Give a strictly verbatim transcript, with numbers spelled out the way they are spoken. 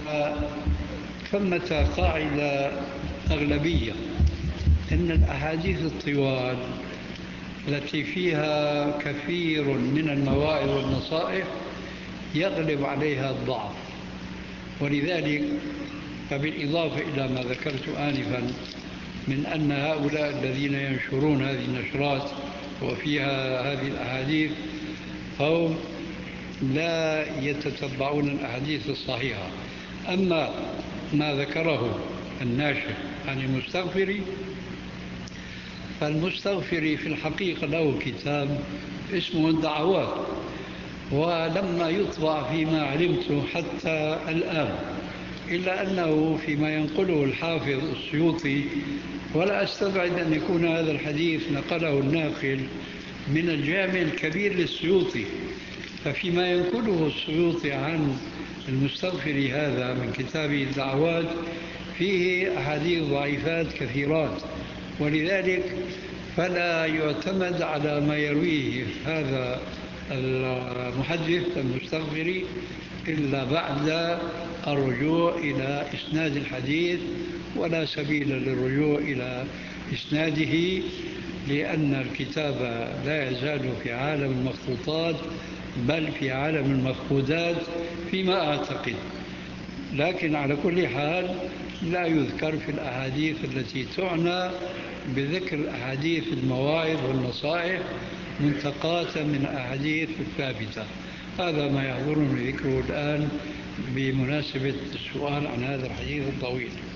ثمة قاعدة أغلبية أن الأحاديث الطوال التي فيها كثير من المواعظ والنصائح يغلب عليها الضعف، ولذلك فبالإضافة إلى ما ذكرت آنفا من أن هؤلاء الذين ينشرون هذه النشرات وفيها هذه الأحاديث هم لا يتتبعون الأحاديث الصحيحة. أما ما ذكره الناشر عن المستغفري، فالمستغفري في الحقيقة له كتاب اسمه الدعوات، ولما يطبع فيما علمت حتى الآن، إلا أنه فيما ينقله الحافظ السيوطي، ولا أستبعد أن يكون هذا الحديث نقله الناقل من الجامع الكبير للسيوطي، ففيما ينقله السيوطي عن المستغفري هذا من كتابه الدعوات فيه أحاديث ضعيفات كثيرات، ولذلك فلا يعتمد على ما يرويه هذا المحدث المستغفري إلا بعد الرجوع إلى إسناد الحديث، ولا سبيل للرجوع إلى إسناده، لأن الكتاب لا يزال في عالم المخطوطات بل في عالم المفقودات فيما أعتقد. لكن على كل حال لا يذكر في الأحاديث التي تعنى بذكر أحاديث المواعظ والنصائح منتقاة من الأحاديث الثابتة. هذا ما يحضرني ذكره الآن بمناسبة السؤال عن هذا الحديث الطويل.